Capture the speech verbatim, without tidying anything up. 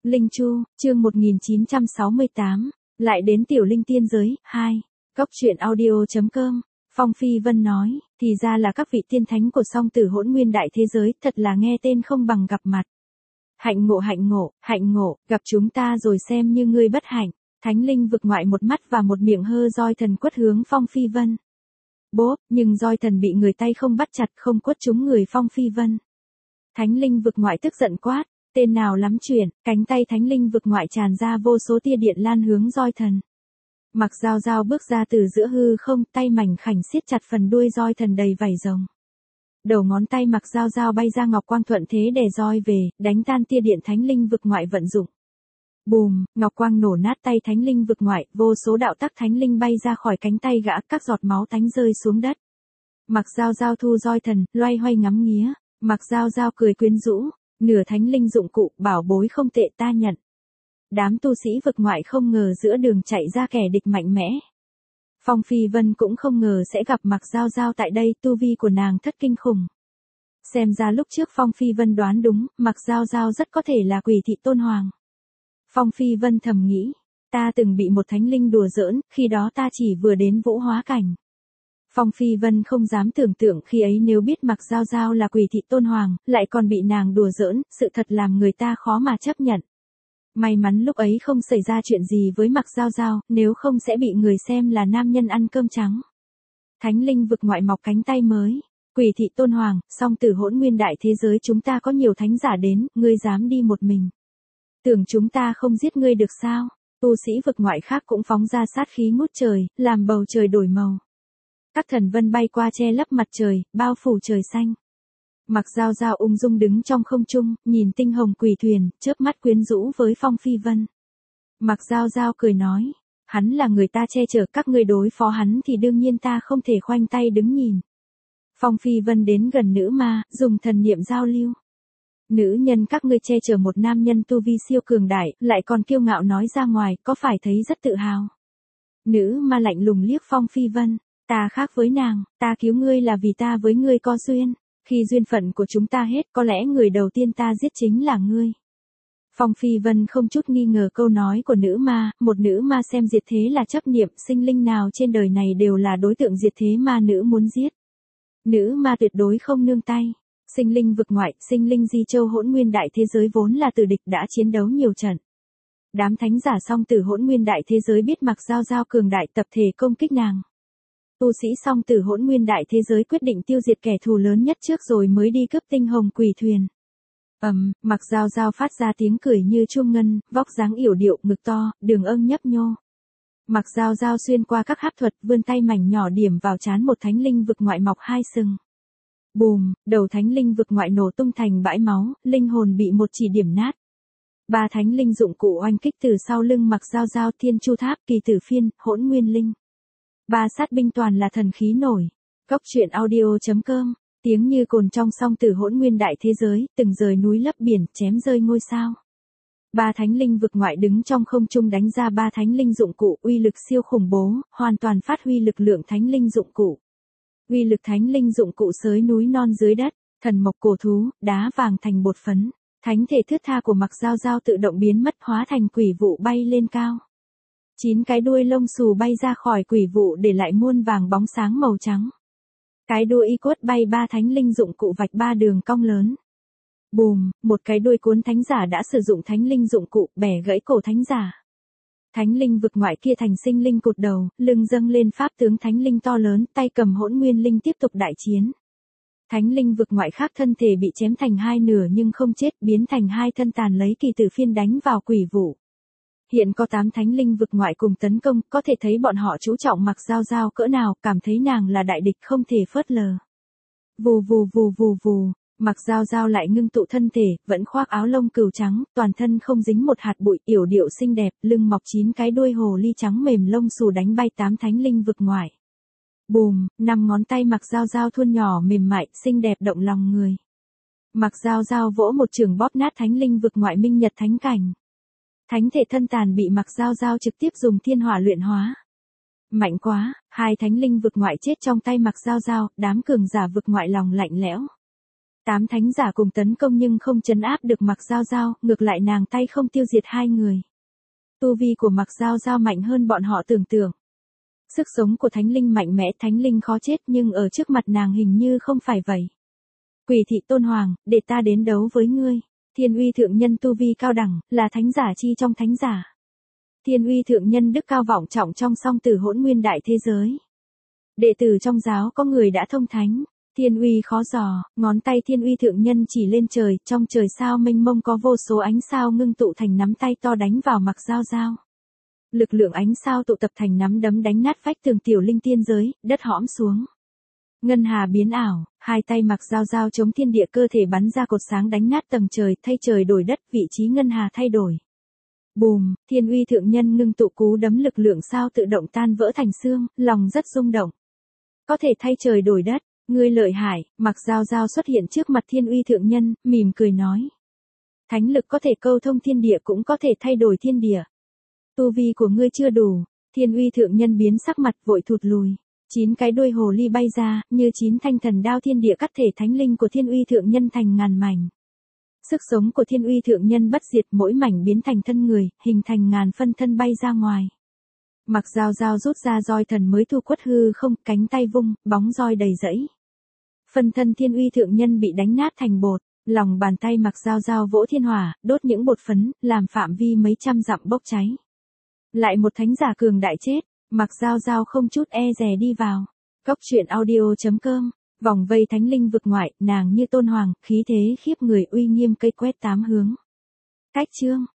Linh Chu, chương một nghìn chín trăm sáu mươi tám, lại đến tiểu linh tiên giới, hai. Cốc truyện audio.com, Phong Phi Vân nói, thì ra là các vị tiên thánh của song tử hỗn nguyên đại thế giới, thật là nghe tên không bằng gặp mặt. Hạnh ngộ hạnh ngộ, hạnh ngộ, gặp chúng ta rồi xem như ngươi bất hạnh. Thánh linh vực ngoại một mắt và một miệng hơ roi thần quất hướng Phong Phi Vân. Bốp, nhưng roi thần bị người tay không bắt chặt, không quất trúng người Phong Phi Vân. Thánh linh vực ngoại tức giận quát, tên nào lắm chuyện, cánh tay thánh linh vực ngoại tràn ra vô số tia điện lan hướng roi thần. Mặc Giao Giao bước ra từ giữa hư không, tay mảnh khảnh siết chặt phần đuôi roi thần đầy vảy rồng. Đầu ngón tay Mặc Giao Giao bay ra ngọc quang thuận thế đè roi về, đánh tan tia điện thánh linh vực ngoại vận dụng. Bùm, ngọc quang nổ nát tay thánh linh vực ngoại, vô số đạo tắc thánh linh bay ra khỏi cánh tay gã, các giọt máu tánh rơi xuống đất. Mặc Giao Giao thu roi thần, loay hoay ngắm nghía, Mặc Giao Giao cười quyến rũ, nửa thánh linh dụng cụ, bảo bối không tệ ta nhận. Đám tu sĩ vực ngoại không ngờ giữa đường chạy ra kẻ địch mạnh mẽ. Phong Phi Vân cũng không ngờ sẽ gặp Mặc Giao Giao tại đây, tu vi của nàng thất kinh khủng. Xem ra lúc trước Phong Phi Vân đoán đúng, Mặc Giao Giao rất có thể là Quỷ Thị Tôn Hoàng. Phong Phi Vân thầm nghĩ, ta từng bị một thánh linh đùa giỡn, khi đó ta chỉ vừa đến vũ hóa cảnh. Phong Phi Vân không dám tưởng tượng khi ấy nếu biết Mặc Giao Giao là Quỷ Thị Tôn Hoàng, lại còn bị nàng đùa giỡn, sự thật làm người ta khó mà chấp nhận. May mắn lúc ấy không xảy ra chuyện gì với Mặc Giao Giao, nếu không sẽ bị người xem là nam nhân ăn cơm trắng. Thánh linh vực ngoại mọc cánh tay mới, Quỷ Thị Tôn Hoàng, song tử hỗn nguyên đại thế giới chúng ta có nhiều thánh giả đến, ngươi dám đi một mình. Tưởng chúng ta không giết ngươi được sao? Tu sĩ vực ngoại khác cũng phóng ra sát khí ngút trời, làm bầu trời đổi màu. Các thần vân bay qua che lấp mặt trời, bao phủ trời xanh. Mặc Giao Giao ung dung đứng trong không trung, nhìn tinh hồng quỷ thuyền, chớp mắt quyến rũ với Phong Phi Vân. Mặc Giao Giao cười nói, hắn là người ta che chở, các ngươi đối phó hắn thì đương nhiên ta không thể khoanh tay đứng nhìn. Phong Phi Vân đến gần nữ ma, dùng thần niệm giao lưu. Nữ nhân các ngươi che chở một nam nhân tu vi siêu cường đại, lại còn kiêu ngạo nói ra ngoài, có phải thấy rất tự hào? Nữ ma lạnh lùng liếc Phong Phi Vân, ta khác với nàng, ta cứu ngươi là vì ta với ngươi có duyên. Khi duyên phận của chúng ta hết, có lẽ người đầu tiên ta giết chính là ngươi. Phong Phi Vân không chút nghi ngờ câu nói của nữ ma, một nữ ma xem diệt thế là chấp niệm, sinh linh nào trên đời này đều là đối tượng diệt thế ma nữ muốn giết. Nữ ma tuyệt đối không nương tay. Sinh linh vực ngoại, sinh linh di châu hỗn nguyên đại thế giới vốn là tử địch đã chiến đấu nhiều trận. Đám thánh giả song tử hỗn nguyên đại thế giới biết Mặc Giao Giao cường đại tập thể công kích nàng. Tu sĩ song tử hỗn nguyên đại thế giới quyết định tiêu diệt kẻ thù lớn nhất trước rồi mới đi cướp tinh hồng quỷ thuyền. Ầm, um, Mặc Giao Giao phát ra tiếng cười như chuông ngân, vóc dáng yểu điệu, ngực to, đường âng nhấp nhô. Mặc Giao Giao xuyên qua các pháp thuật, vươn tay mảnh nhỏ điểm vào trán một thánh linh vực ngoại mọc hai sừng. Bùm, đầu thánh linh vực ngoại nổ tung thành bãi máu, linh hồn bị một chỉ điểm nát. Ba thánh linh dụng cụ oanh kích từ sau lưng Mặc Giao Giao, Thiên Chu Tháp, Kỳ Tử Phiên, Hỗn Nguyên Linh. Ba sát binh toàn là thần khí nổi. Cốc truyện audio.com, tiếng như cồn trong song tử hỗn nguyên đại thế giới, từng rời núi lấp biển, chém rơi ngôi sao. Ba thánh linh vực ngoại đứng trong không trung đánh ra ba thánh linh dụng cụ, uy lực siêu khủng bố, hoàn toàn phát huy lực lượng thánh linh dụng cụ. Uy lực thánh linh dụng cụ xới núi non dưới đất, thần mộc cổ thú, đá vàng thành bột phấn, thánh thể thướt tha của Mặc Giao Giao tự động biến mất, hóa thành quỷ vụ bay lên cao. Chín cái đuôi lông xù bay ra khỏi quỷ vụ để lại muôn vàng bóng sáng màu trắng. Cái đuôi y quất bay ba thánh linh dụng cụ vạch ba đường cong lớn. Bùm, một cái đuôi cuốn thánh giả đã sử dụng thánh linh dụng cụ, bẻ gãy cổ thánh giả. Thánh linh vực ngoại kia thành sinh linh cụt đầu, lưng dâng lên pháp tướng thánh linh to lớn, tay cầm hỗn nguyên linh tiếp tục đại chiến. Thánh linh vực ngoại khác thân thể bị chém thành hai nửa nhưng không chết, biến thành hai thân tàn lấy Kỳ Tử Phiên đánh vào quỷ vụ. Hiện có tám thánh linh vực ngoại cùng tấn công, có thể thấy bọn họ chú trọng Mặc Giao Giao cỡ nào, cảm thấy nàng là đại địch không thể phớt lờ. Vù vù vù vù vù, Mặc Giao Giao lại ngưng tụ thân thể, vẫn khoác áo lông cừu trắng, toàn thân không dính một hạt bụi, yểu điệu xinh đẹp, lưng mọc chín cái đuôi hồ ly trắng mềm lông xù đánh bay tám thánh linh vực ngoại. Bùm, năm ngón tay Mặc Giao Giao thuôn nhỏ mềm mại, xinh đẹp động lòng người. Mặc Giao Giao vỗ một chưởng bóp nát thánh linh vực ngoại minh nhật thánh cảnh. Thánh thể thân tàn bị Mặc Giao Giao trực tiếp dùng thiên hỏa luyện hóa. Mạnh quá, hai thánh linh vực ngoại chết trong tay Mặc Giao Giao, đám cường giả vực ngoại lòng lạnh lẽo. Tám thánh giả cùng tấn công nhưng không trấn áp được Mạc Giao Giao, ngược lại nàng tay không tiêu diệt hai người. Tu vi của Mạc Giao Giao mạnh hơn bọn họ tưởng tượng. Sức sống của thánh linh mạnh mẽ, thánh linh khó chết nhưng ở trước mặt nàng hình như không phải vậy. Quỷ thị Tôn Hoàng, để ta đến đấu với ngươi. Thiên uy thượng nhân tu vi cao đẳng, là thánh giả chi trong thánh giả. Thiên uy thượng nhân đức cao vọng trọng trong song tử hỗn nguyên đại thế giới. Đệ tử trong giáo có người đã thông thánh. Thiên uy khó dò, ngón tay thiên uy thượng nhân chỉ lên trời, trong trời sao mênh mông có vô số ánh sao ngưng tụ thành nắm tay to đánh vào Mạc Giao Giao. Lực lượng ánh sao tụ tập thành nắm đấm đánh nát vách tường tiểu linh tiên giới, đất hõm xuống. Ngân hà biến ảo, hai tay Mạc Giao Giao chống thiên địa cơ thể bắn ra cột sáng đánh nát tầng trời, thay trời đổi đất, vị trí ngân hà thay đổi. Bùm, thiên uy thượng nhân ngưng tụ cú đấm lực lượng sao tự động tan vỡ thành xương, lòng rất rung động. Có thể thay trời đổi đất, ngươi lợi hại. Mạc Giao Giao xuất hiện trước mặt thiên uy thượng nhân, mỉm cười nói. Thánh lực có thể câu thông thiên địa cũng có thể thay đổi thiên địa. Tu vi của ngươi chưa đủ. Thiên uy thượng nhân biến sắc mặt vội thụt lùi. Chín cái đuôi hồ ly bay ra, như chín thanh thần đao thiên địa cắt thể thánh linh của thiên uy thượng nhân thành ngàn mảnh. Sức sống của thiên uy thượng nhân bất diệt, mỗi mảnh biến thành thân người, hình thành ngàn phân thân bay ra ngoài. Mạc Giao Giao rút ra roi thần mới thu quất hư không, cánh tay vung, bóng roi đầy rẫy. Phân thân thiên uy thượng nhân bị đánh nát thành bột, lòng bàn tay Mạc Giao Giao vỗ thiên hỏa, đốt những bột phấn, làm phạm vi mấy trăm dặm bốc cháy. Lại một thánh giả cường đại chết, Mạc Giao Giao không chút e dè đi vào. Cốc truyện audio chấm com, vòng vây thánh linh vực ngoại, nàng như tôn hoàng, khí thế khiếp người uy nghiêm cây quét tám hướng. Cách chương